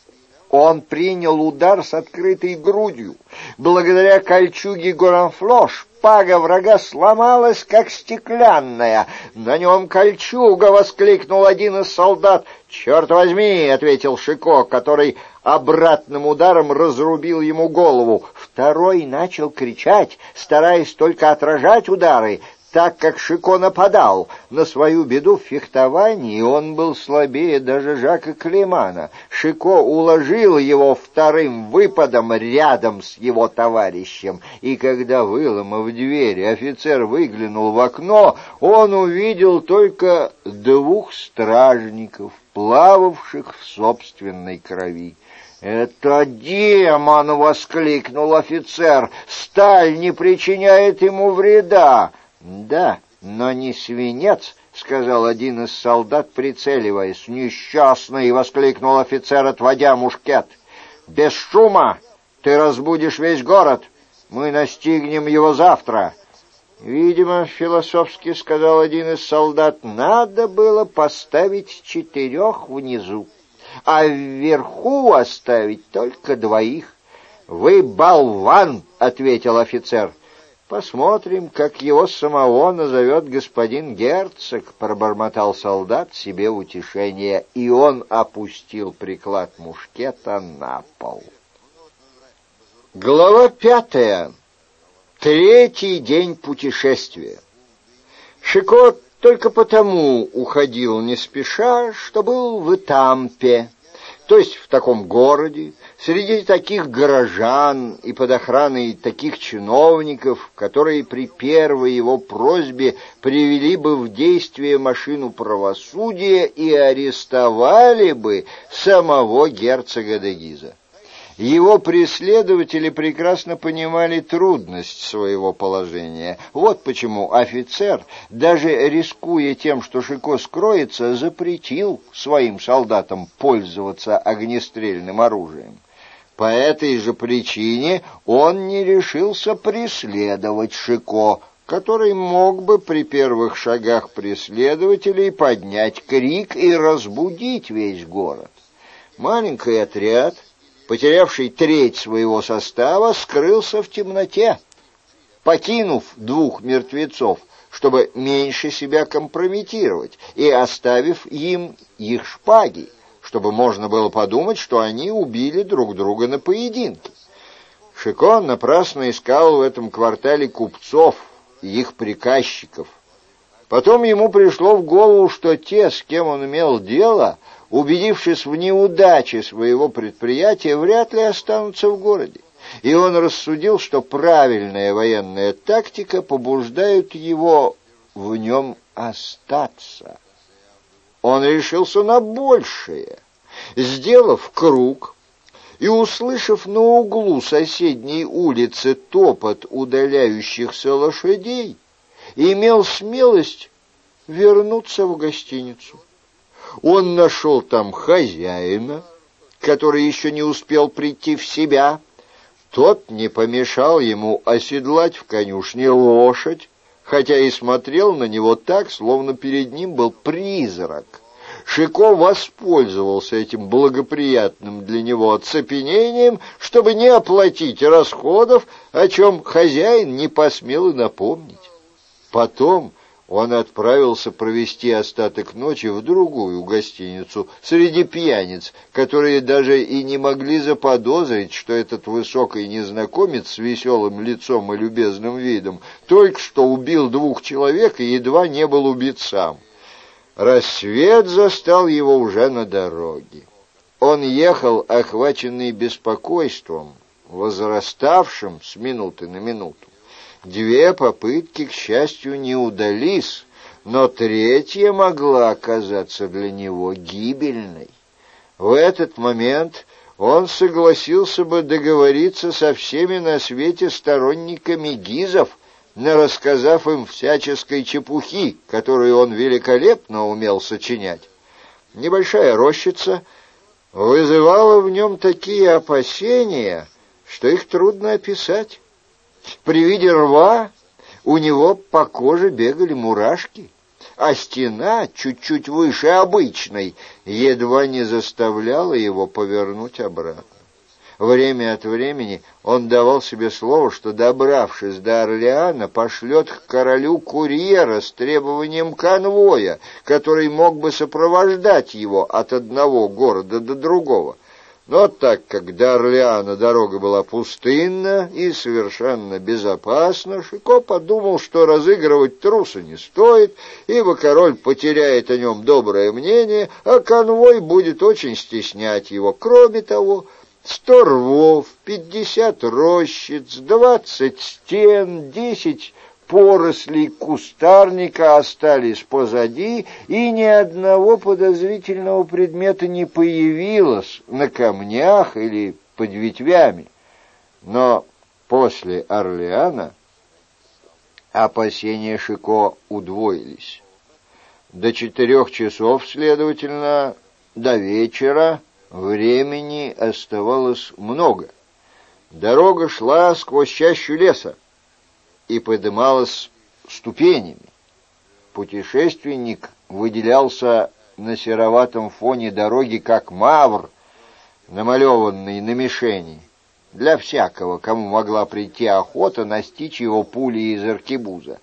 Он принял удар с открытой грудью. Благодаря кольчуге Горанфло шпага врага сломалась, как стеклянная. «На нем кольчуга!» — воскликнул один из солдат. «Черт возьми!» — ответил Шико, который обратным ударом разрубил ему голову. Второй начал кричать, стараясь только отражать удары, так как Шико нападал. На свою беду в фехтовании он был слабее даже Жака Климана. Шико уложил его вторым выпадом рядом с его товарищем, и когда, выломав дверь, офицер выглянул в окно, он увидел только двух стражников, плававших в собственной крови. «Это демон!» — воскликнул офицер. «Сталь не причиняет ему вреда». «Да, но не свинец», — сказал один из солдат, прицеливаясь. «Несчастный!» — воскликнул офицер, отводя мушкет. «Без шума! Ты разбудишь весь город! Мы настигнем его завтра!» «Видимо, — философски сказал один из солдат, — надо было поставить четырех внизу, а вверху оставить только двоих». «Вы болван!» — ответил офицер. «Посмотрим, как его самого назовет господин герцог», — пробормотал солдат себе утешение, и он опустил приклад мушкета на пол. Глава пятая. Третий день путешествия. Шико только потому уходил не спеша, что был в Этампе, то есть в таком городе, среди таких горожан и под охраной таких чиновников, которые при первой его просьбе привели бы в действие машину правосудия и арестовали бы самого герцога де Гиза. Его преследователи прекрасно понимали трудность своего положения. Вот почему офицер, даже рискуя тем, что Шико скроется, запретил своим солдатам пользоваться огнестрельным оружием. По этой же причине он не решился преследовать Шико, который мог бы при первых шагах преследователей поднять крик и разбудить весь город. Маленький отряд, потерявший треть своего состава, скрылся в темноте, покинув двух мертвецов, чтобы меньше себя компрометировать, и оставив им их шпаги, чтобы можно было подумать, что они убили друг друга на поединке. Шико напрасно искал в этом квартале купцов и их приказчиков. Потом ему пришло в голову, что те, с кем он имел дело, убедившись в неудаче своего предприятия, вряд ли останутся в городе. И он рассудил, что правильная военная тактика побуждает его в нем остаться. Он решился на большее. Сделав круг и услышав на углу соседней улицы топот удаляющихся лошадей, имел смелость вернуться в гостиницу. Он нашел там хозяина, который еще не успел прийти в себя. Тот не помешал ему оседлать в конюшне лошадь, хотя и смотрел на него так, словно перед ним был призрак. Шико воспользовался этим благоприятным для него оцепенением, чтобы не оплатить расходов, о чем хозяин не посмел и напомнить. Потом он отправился провести остаток ночи в другую гостиницу среди пьяниц, которые даже и не могли заподозрить, что этот высокий незнакомец с веселым лицом и любезным видом только что убил двух человек и едва не был убит сам. Рассвет застал его уже на дороге. Он ехал, охваченный беспокойством, возраставшим с минуты на минуту. Две попытки, к счастью, не удались, но третья могла оказаться для него гибельной. В этот момент он согласился бы договориться со всеми на свете сторонниками гизов, нарассказав им всяческой чепухи, которую он великолепно умел сочинять. Небольшая рощица вызывала в нем такие опасения, что их трудно описать. При виде рва у него по коже бегали мурашки, а стена, чуть-чуть выше обычной, едва не заставляла его повернуть обратно. Время от времени он давал себе слово, что, добравшись до Орлеана, пошлет к королю курьера с требованием конвоя, который мог бы сопровождать его от одного города до другого. Но так как до Орлеана дорога была пустынна и совершенно безопасна, Шико подумал, что разыгрывать труса не стоит, ибо король потеряет о нем доброе мнение, а конвой будет очень стеснять его. Кроме того, сто рвов, пятьдесят рощиц, двадцать стен, десять порослей кустарника остались позади, и ни одного подозрительного предмета не появилось на камнях или под ветвями. Но после Орлеана опасения Шико удвоились. До четырех часов, следовательно, до вечера, времени оставалось много. Дорога шла сквозь чащу леса и подымалась ступенями. Путешественник выделялся на сероватом фоне дороги, как мавр, намалеванный на мишени, для всякого, кому могла прийти охота настичь его пулей из аркебуза.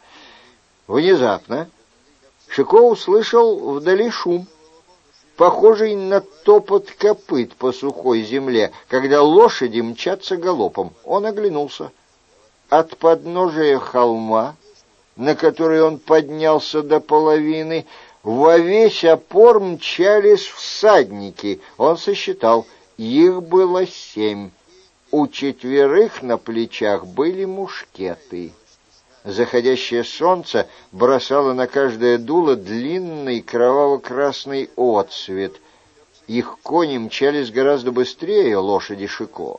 Внезапно Шико услышал вдали шум, похожий на топот копыт по сухой земле, когда лошади мчатся галопом. Он оглянулся. От подножия холма, на который он поднялся до половины, во весь опор мчались всадники. Он сосчитал, их было семь. У четверых на плечах были мушкеты. Заходящее солнце бросало на каждое дуло длинный кроваво-красный отсвет. Их кони мчались гораздо быстрее лошади Шико.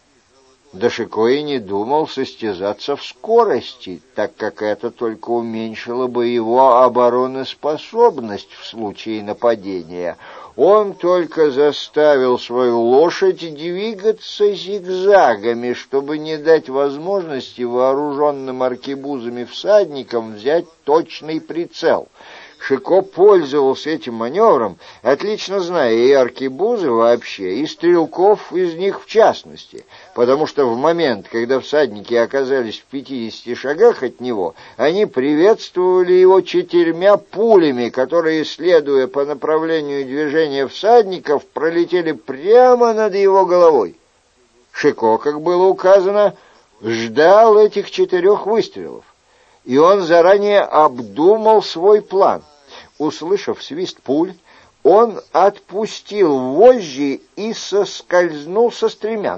Да Шико и не думал состязаться в скорости, так как это только уменьшило бы его обороноспособность в случае нападения. Он только заставил свою лошадь двигаться зигзагами, чтобы не дать возможности вооруженным аркебузами всадникам взять точный прицел. Шико пользовался этим маневром, отлично зная и аркебузы вообще, и стрелков из них в частности, потому что в момент, когда всадники оказались в пятидесяти шагах от него, они приветствовали его четырьмя пулями, которые, следуя по направлению движения всадников, пролетели прямо над его головой. Шико, как было указано, ждал этих четырех выстрелов, и он заранее обдумал свой план. Услышав свист пуль, он отпустил вожжи и соскользнул со стремян.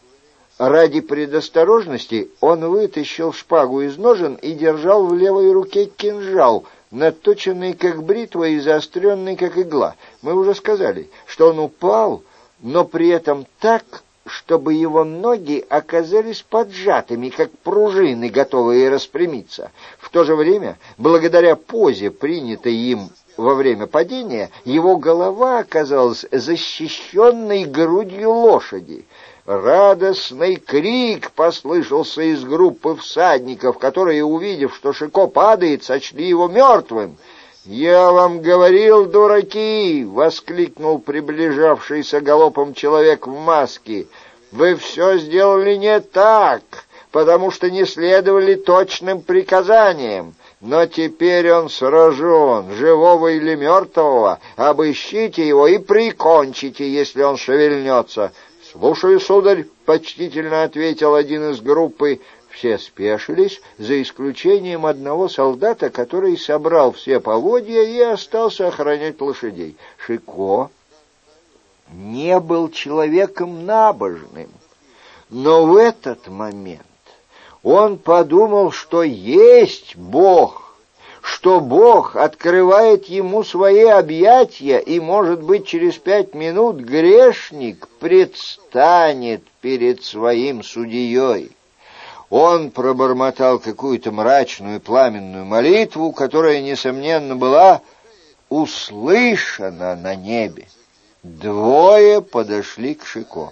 Ради предосторожности он вытащил шпагу из ножен и держал в левой руке кинжал, наточенный как бритва и заостренный как игла. Мы уже сказали, что он упал, но при этом так, чтобы его ноги оказались поджатыми, как пружины, готовые распрямиться. В то же время, благодаря позе, принятой им во время падения, его голова оказалась защищенной грудью лошади. Радостный крик послышался из группы всадников, которые, увидев, что Шико падает, сочли его мертвым. «Я вам говорил, дураки!» — воскликнул приближавшийся галопом человек в маске. «Вы все сделали не так, потому что не следовали точным приказаниям. Но теперь он сражен, живого или мертвого. Обыщите его и прикончите, если он шевельнется». «Слушаю, сударь», — почтительно ответил один из группы. Все спешились, за исключением одного солдата, который собрал все поводья и остался охранять лошадей. Шико не был человеком набожным. Но в этот момент он подумал, что есть Бог, что Бог открывает ему свои объятия, и, может быть, через пять минут грешник предстанет перед своим судьей. Он пробормотал какую-то мрачную и пламенную молитву, которая, несомненно, была услышана на небе. Двое подошли к Шико.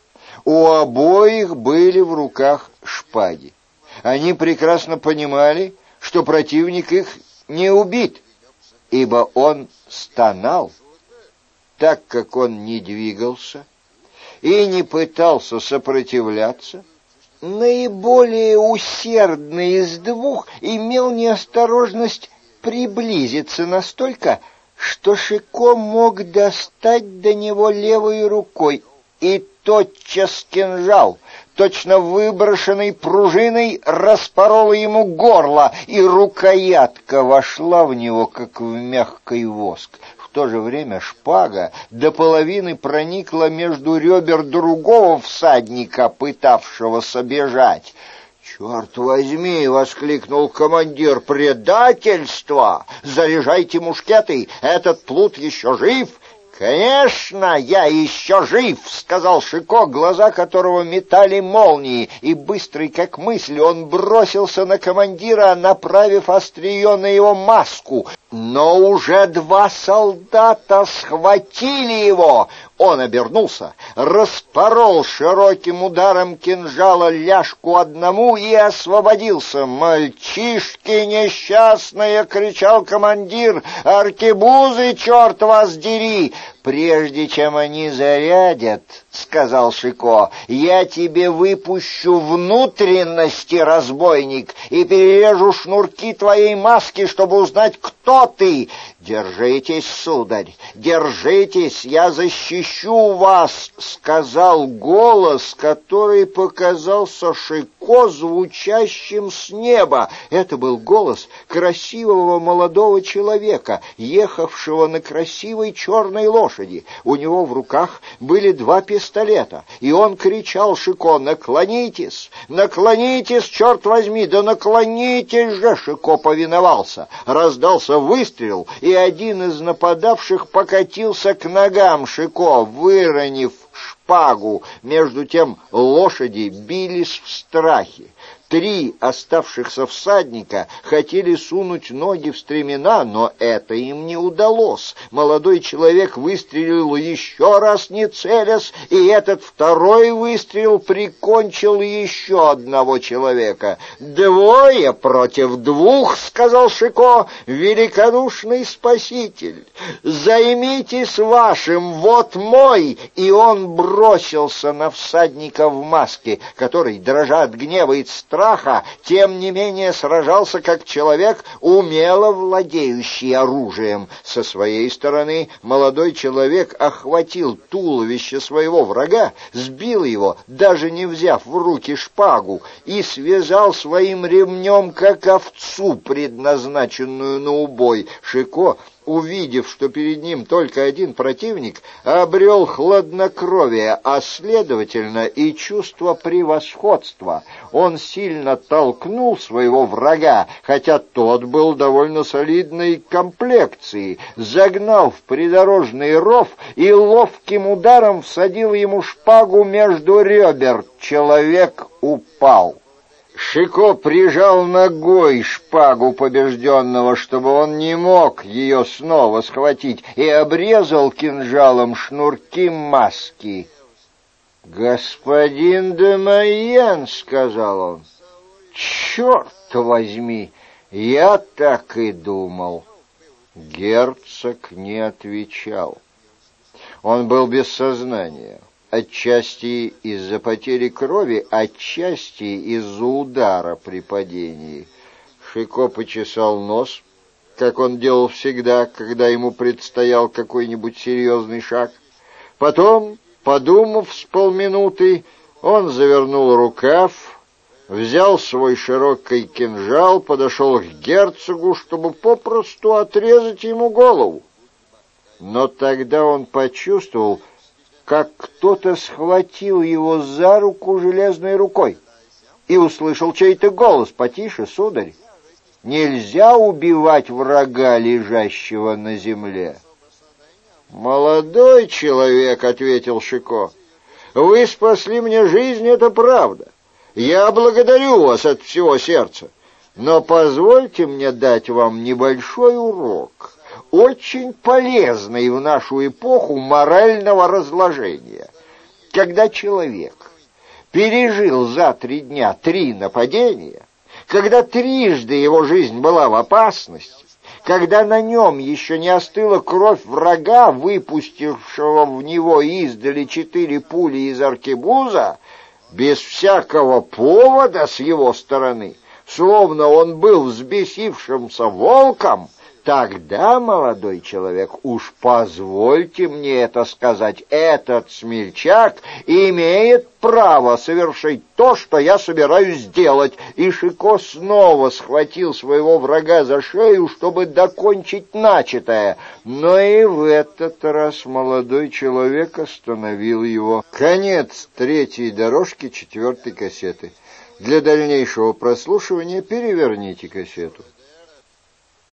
У обоих были в руках шпаги. Они прекрасно понимали, что противник их не убит, ибо он стонал, так как он не двигался и не пытался сопротивляться. Наиболее усердный из двух имел неосторожность приблизиться настолько, что Шико мог достать до него левой рукой, и тотчас кинжал, точно выброшенной пружиной, распорола ему горло, и рукоятка вошла в него, как в мягкий воск. В то же время шпага до половины проникла между ребер другого всадника, пытавшегося бежать. «Черт возьми!» — воскликнул командир. «Предательство! Заряжайте мушкеты! Этот плут еще жив!» «Конечно, я еще жив!» — сказал Шико, глаза которого метали молнии, и быстрый как мысль он бросился на командира, направив острие на его маску. Но уже два солдата схватили его. Он обернулся, распорол широким ударом кинжала ляжку одному и освободился. «Мальчишки несчастные!» — кричал командир. «Аркебузы, черт вас дери!» «Прежде чем они зарядят, — сказал Шико, — я тебе выпущу внутренности, разбойник, и перережу шнурки твоей маски, чтобы узнать, кто ты. Держитесь, сударь, держитесь, я защищу вас!» — сказал голос, который показался Шико звучащим с неба. Это был голос красивого молодого человека, ехавшего на красивой черной лошади. У него в руках были два пистолета, и он кричал Шико: «Наклонитесь! Наклонитесь, черт возьми! Да наклонитесь же!» Шико повиновался. Раздался выстрел, и один из нападавших покатился к ногам Шико, выронив шпагу. Между тем лошади бились в страхе. Три оставшихся всадника хотели сунуть ноги в стремена, но это им не удалось. Молодой человек выстрелил еще раз, не целясь, и этот второй выстрел прикончил еще одного человека. «Двое против двух, — сказал Шико, — великодушный спаситель. Займитесь вашим, вот мой!» И он бросился на всадника в маске, который, дрожа от гнева и страха, тем не менее сражался как человек, умело владеющий оружием. Со своей стороны молодой человек охватил туловище своего врага, сбил его, даже не взяв в руки шпагу, и связал своим ремнем, как овцу, предназначенную на убой. Шико, увидев, что перед ним только один противник, обрел хладнокровие, а следовательно и чувство превосходства. Он сильно толкнул своего врага, хотя тот был довольно солидной комплекции, загнал в придорожный ров и ловким ударом всадил ему шпагу между ребер. Человек упал. Шико прижал ногой шпагу побежденного, чтобы он не мог ее снова схватить, и обрезал кинжалом шнурки маски. «Господин де Майен, — сказал он, — черт возьми, я так и думал». Герцог не отвечал. Он был без сознания. Отчасти из-за потери крови, отчасти из-за удара при падении. Шико почесал нос, как он делал всегда, когда ему предстоял какой-нибудь серьезный шаг. Потом, подумав с полминуты, он завернул рукав, взял свой широкий кинжал, подошел к герцогу, чтобы попросту отрезать ему голову. Но тогда он почувствовал, как кто-то схватил его за руку железной рукой и услышал чей-то голос: «Потише, сударь, нельзя убивать врага, лежащего на земле». «Молодой человек», — ответил Шико, — «вы спасли мне жизнь, это правда. Я благодарю вас от всего сердца. Но позвольте мне дать вам небольшой урок, очень полезный в нашу эпоху морального разложения. Когда человек пережил за три дня три нападения, когда трижды его жизнь была в опасности, когда на нем еще не остыла кровь врага, выпустившего в него издали четыре пули из аркебуза, без всякого повода с его стороны, словно он был взбесившимся волком, тогда, молодой человек, уж позвольте мне это сказать, этот смельчак имеет право совершить то, что я собираюсь сделать». И Шико снова схватил своего врага за шею, чтобы докончить начатое. Но и в этот раз молодой человек остановил его. Конец третьей дорожки четвертой кассеты. Для дальнейшего прослушивания переверните кассету.